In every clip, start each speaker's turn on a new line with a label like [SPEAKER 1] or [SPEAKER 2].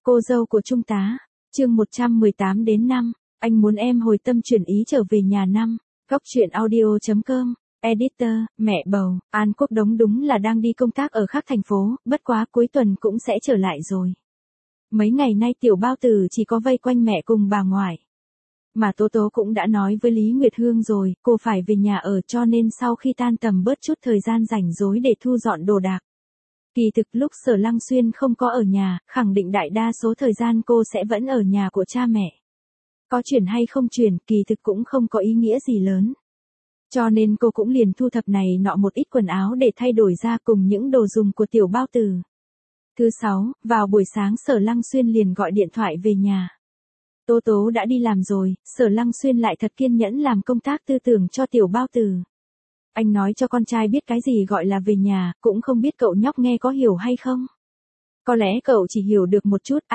[SPEAKER 1] Cô dâu của Trung tá, chương 118 đến 5, anh muốn em hồi tâm chuyển ý trở về nhà năm. Góc truyện audio.com, editor, mẹ bầu, An Quốc Đống đúng là đang đi công tác ở khác thành phố, bất quá cuối tuần cũng sẽ trở lại rồi. Mấy ngày nay tiểu bao tử chỉ có vây quanh mẹ cùng bà ngoại. Mà Tố Tố cũng đã nói với Lý Nguyệt Hương rồi, cô phải về nhà ở cho nên sau khi tan tầm bớt chút thời gian rảnh rỗi để thu dọn đồ đạc. Kỳ thực lúc Sở Lăng Xuyên không có ở nhà, khẳng định đại đa số thời gian cô sẽ vẫn ở nhà của cha mẹ. Có chuyển hay không chuyển, kỳ thực cũng không có ý nghĩa gì lớn. Cho nên cô cũng liền thu thập này nọ một ít quần áo để thay đổi ra cùng những đồ dùng của tiểu bao tử. Thứ 6, vào buổi sáng Sở Lăng Xuyên liền gọi điện thoại về nhà. Tố Tố đã đi làm rồi, Sở Lăng Xuyên lại thật kiên nhẫn làm công tác tư tưởng cho tiểu bao tử. Anh nói cho con trai biết cái gì gọi là về nhà, cũng không biết cậu nhóc nghe có hiểu hay không. Có lẽ cậu chỉ hiểu được một chút,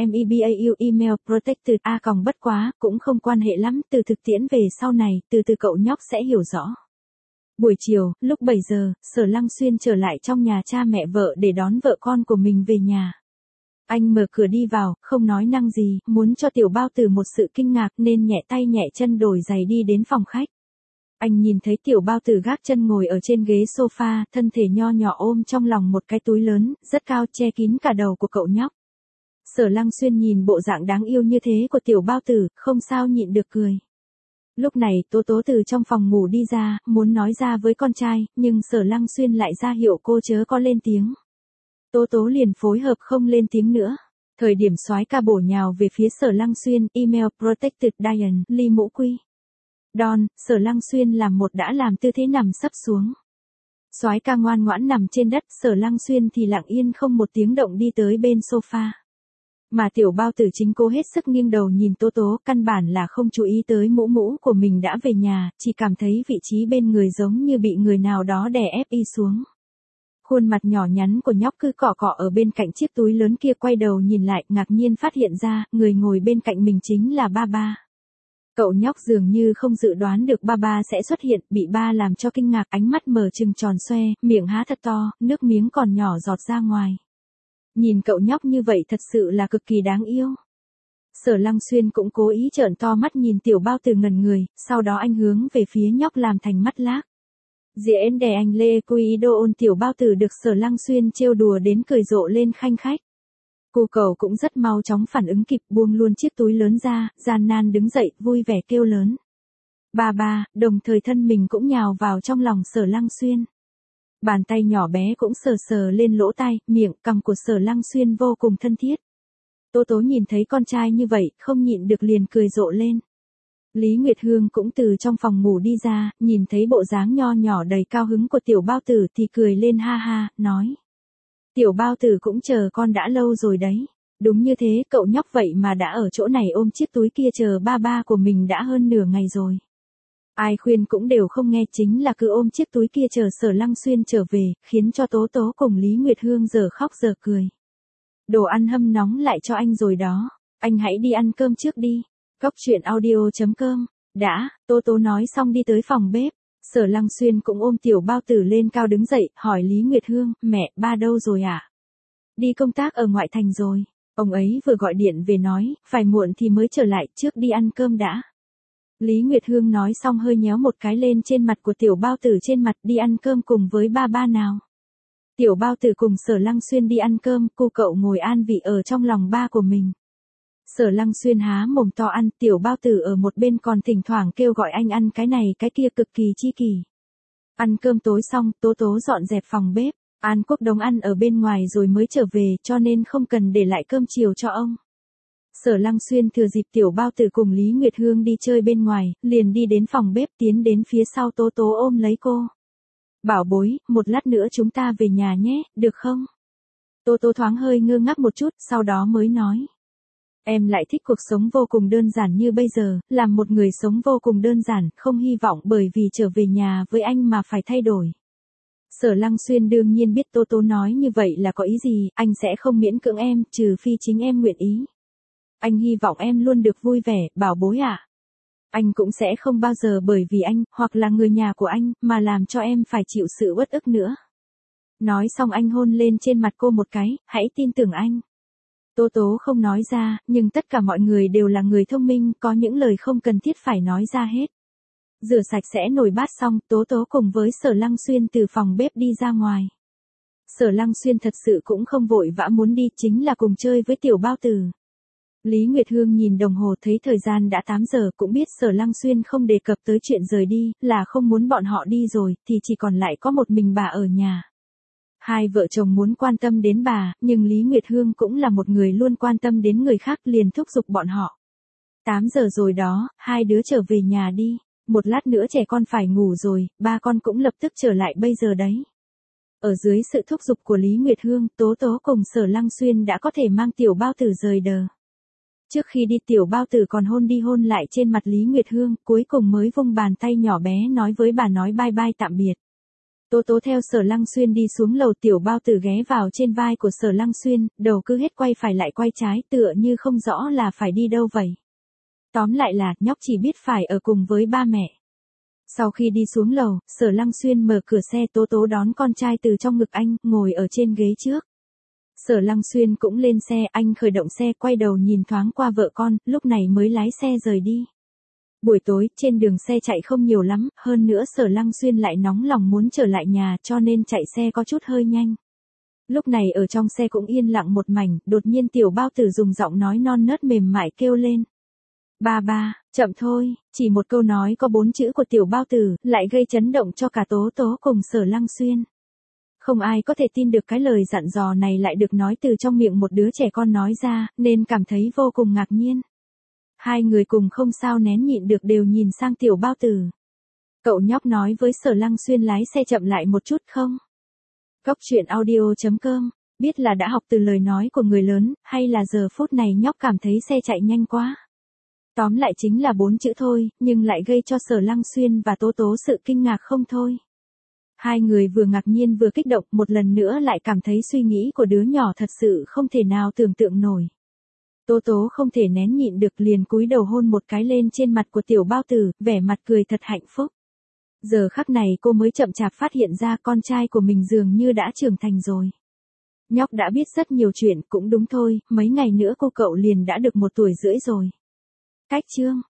[SPEAKER 1] MEBAU email protected, bất quá, cũng không quan hệ lắm, từ thực tiễn về sau này, từ từ cậu nhóc sẽ hiểu rõ. Buổi chiều, lúc 7 giờ, Sở Lăng Xuyên trở lại trong nhà cha mẹ vợ để đón vợ con của mình về nhà. Anh mở cửa đi vào, không nói năng gì, muốn cho tiểu bao tử một sự kinh ngạc nên nhẹ tay nhẹ chân đổi giày đi đến phòng khách. Anh nhìn thấy tiểu bao tử gác chân ngồi ở trên ghế sofa, thân thể nho nhỏ ôm trong lòng một cái túi lớn, rất cao che kín cả đầu của cậu nhóc. Sở Lăng Xuyên nhìn bộ dạng đáng yêu như thế của tiểu bao tử, không sao nhịn được cười. Lúc này Tố Tố từ trong phòng ngủ đi ra, muốn nói ra với con trai, nhưng Sở Lăng Xuyên lại ra hiệu cô chớ có lên tiếng. Tố Tố liền phối hợp không lên tiếng nữa. Thời điểm soái ca bổ nhào về phía Sở Lăng Xuyên, email protected Diane, ly mũ quy. Don, Sở Lăng Xuyên làm một đã làm tư thế nằm sấp xuống. Soái ca ngoan ngoãn nằm trên đất, Sở Lăng Xuyên thì lặng yên không một tiếng động đi tới bên sofa. Mà tiểu bao tử chính cố hết sức nghiêng đầu nhìn Tố Tố, căn bản là không chú ý tới mũ của mình đã về nhà, chỉ cảm thấy vị trí bên người giống như bị người nào đó đè ép y xuống. Khuôn mặt nhỏ nhắn của nhóc cứ cọ cọ ở bên cạnh chiếc túi lớn kia, quay đầu nhìn lại, ngạc nhiên phát hiện ra, người ngồi bên cạnh mình chính là ba ba. Cậu nhóc dường như không dự đoán được ba ba sẽ xuất hiện, bị ba làm cho kinh ngạc, ánh mắt mở trừng tròn xoe, miệng há thật to, nước miếng còn nhỏ giọt ra ngoài. Nhìn cậu nhóc như vậy thật sự là cực kỳ đáng yêu. Sở Lăng Xuyên cũng cố ý trợn to mắt nhìn tiểu bao tử ngẩn người, sau đó anh hướng về phía nhóc làm thành mắt lác. Diễn đè anh Lê Quy Đô ôn tiểu bao tử được Sở Lăng Xuyên trêu đùa đến cười rộ lên khanh khách. Cô cậu cũng rất mau chóng phản ứng kịp, buông luôn chiếc túi lớn ra, gian nan đứng dậy, vui vẻ kêu lớn. Ba ba, đồng thời thân mình cũng nhào vào trong lòng Sở Lăng Xuyên. Bàn tay nhỏ bé cũng sờ sờ lên lỗ tai, miệng, cằm của Sở Lăng Xuyên vô cùng thân thiết. Tố Tố nhìn thấy con trai như vậy, không nhịn được liền cười rộ lên. Lý Nguyệt Hương cũng từ trong phòng ngủ đi ra, nhìn thấy bộ dáng nho nhỏ đầy cao hứng của tiểu bao tử thì cười lên ha ha, nói. Tiểu bao tử cũng chờ con đã lâu rồi đấy. Đúng như thế, cậu nhóc vậy mà đã ở chỗ này ôm chiếc túi kia chờ ba ba của mình đã hơn nửa ngày rồi. Ai khuyên cũng đều không nghe, chính là cứ ôm chiếc túi kia chờ Sở Lăng Xuyên trở về, khiến cho Tố Tố cùng Lý Nguyệt Hương giờ khóc giờ cười. Đồ ăn hâm nóng lại cho anh rồi đó, anh hãy đi ăn cơm trước đi. Góc truyện audio.com, đã, Tố Tố nói xong đi tới phòng bếp. Sở Lăng Xuyên cũng ôm tiểu bao tử lên cao đứng dậy, hỏi Lý Nguyệt Hương, mẹ, ba đâu rồi ạ? Đi công tác ở ngoại thành rồi, ông ấy vừa gọi điện về nói, phải muộn thì mới trở lại, trước đi ăn cơm đã. Lý Nguyệt Hương nói xong hơi nhéo một cái lên trên mặt của tiểu bao tử trên mặt, đi ăn cơm cùng với ba ba nào. Tiểu bao tử cùng Sở Lăng Xuyên đi ăn cơm, cô cậu ngồi an vị ở trong lòng ba của mình. Sở Lăng Xuyên há mồm to ăn, tiểu bao tử ở một bên còn thỉnh thoảng kêu gọi anh ăn cái này cái kia, cực kỳ chi kỷ. Ăn cơm tối xong, Tố Tố dọn dẹp phòng bếp, An Quốc Đống ăn ở bên ngoài rồi mới trở về cho nên không cần để lại cơm chiều cho ông. Sở Lăng Xuyên thừa dịp tiểu bao tử cùng Lý Nguyệt Hương đi chơi bên ngoài, liền đi đến phòng bếp tiến đến phía sau Tố Tố ôm lấy cô. Bảo bối, một lát nữa chúng ta về nhà nhé, được không? Tố Tố thoáng hơi ngơ ngác một chút, sau đó mới nói. Em lại thích cuộc sống vô cùng đơn giản như bây giờ, làm một người sống vô cùng đơn giản, không hy vọng bởi vì trở về nhà với anh mà phải thay đổi. Sở Lăng Xuyên đương nhiên biết Tố Tố nói như vậy là có ý gì, anh sẽ không miễn cưỡng em, trừ phi chính em nguyện ý. Anh hy vọng em luôn được vui vẻ, bảo bối ạ. Anh cũng sẽ không bao giờ bởi vì anh, hoặc là người nhà của anh, mà làm cho em phải chịu sự uất ức nữa. Nói xong anh hôn lên trên mặt cô một cái, hãy tin tưởng anh. Tố Tố không nói ra, nhưng tất cả mọi người đều là người thông minh, có những lời không cần thiết phải nói ra hết. Rửa sạch sẽ nồi bát xong, Tố Tố cùng với Sở Lăng Xuyên từ phòng bếp đi ra ngoài. Sở Lăng Xuyên thật sự cũng không vội vã muốn đi, chính là cùng chơi với Tiểu Bao Tử. Lý Nguyệt Hương nhìn đồng hồ thấy thời gian đã 8 giờ, cũng biết Sở Lăng Xuyên không đề cập tới chuyện rời đi, là không muốn bọn họ đi rồi, thì chỉ còn lại có một mình bà ở nhà. Hai vợ chồng muốn quan tâm đến bà, nhưng Lý Nguyệt Hương cũng là một người luôn quan tâm đến người khác, liền thúc giục bọn họ. 8 giờ rồi đó, hai đứa trở về nhà đi, một lát nữa trẻ con phải ngủ rồi, ba con cũng lập tức trở lại bây giờ đấy. Ở dưới sự thúc giục của Lý Nguyệt Hương, Tố Tố cùng Sở Lăng Xuyên đã có thể mang Tiểu Bao Tử rời đờ. Trước khi đi Tiểu Bao Tử còn hôn đi hôn lại trên mặt Lý Nguyệt Hương, cuối cùng mới vung bàn tay nhỏ bé nói với bà nói bye bye tạm biệt. Tố Tố theo Sở Lăng Xuyên đi xuống lầu, Tiểu Bao Tử ghé vào trên vai của Sở Lăng Xuyên, đầu cứ hết quay phải lại quay trái, tựa như không rõ là phải đi đâu vậy. Tóm lại là, nhóc chỉ biết phải ở cùng với ba mẹ. Sau khi đi xuống lầu, Sở Lăng Xuyên mở cửa xe, Tố Tố đón con trai từ trong ngực anh, ngồi ở trên ghế trước. Sở Lăng Xuyên cũng lên xe, anh khởi động xe, quay đầu nhìn thoáng qua vợ con, lúc này mới lái xe rời đi. Buổi tối, trên đường xe chạy không nhiều lắm, hơn nữa Sở Lăng Xuyên lại nóng lòng muốn trở lại nhà, cho nên chạy xe có chút hơi nhanh. Lúc này ở trong xe cũng yên lặng một mảnh, đột nhiên Tiểu Bao Tử dùng giọng nói non nớt mềm mại kêu lên. Ba ba, chậm thôi, chỉ một câu nói có 4 chữ của Tiểu Bao Tử, lại gây chấn động cho cả Tố Tố cùng Sở Lăng Xuyên. Không ai có thể tin được cái lời dặn dò này lại được nói từ trong miệng một đứa trẻ con nói ra, nên cảm thấy vô cùng ngạc nhiên. Hai người cùng không sao nén nhịn được đều nhìn sang Tiểu Bao Tử. Cậu nhóc nói với Sở Lăng Xuyên lái xe chậm lại một chút không? Góc truyện audio.com, biết là đã học từ lời nói của người lớn, hay là giờ phút này nhóc cảm thấy xe chạy nhanh quá? Tóm lại chính là 4 chữ thôi, nhưng lại gây cho Sở Lăng Xuyên và Tố Tố sự kinh ngạc không thôi. Hai người vừa ngạc nhiên vừa kích động, một lần nữa lại cảm thấy suy nghĩ của đứa nhỏ thật sự không thể nào tưởng tượng nổi. Tố Tố không thể nén nhịn được liền cúi đầu hôn một cái lên trên mặt của Tiểu Bao Tử, vẻ mặt cười thật hạnh phúc. Giờ khắc này cô mới chậm chạp phát hiện ra con trai của mình dường như đã trưởng thành rồi. Nhóc đã biết rất nhiều chuyện, cũng đúng thôi, mấy ngày nữa cô cậu liền đã được 1 tuổi rưỡi rồi. Cách chương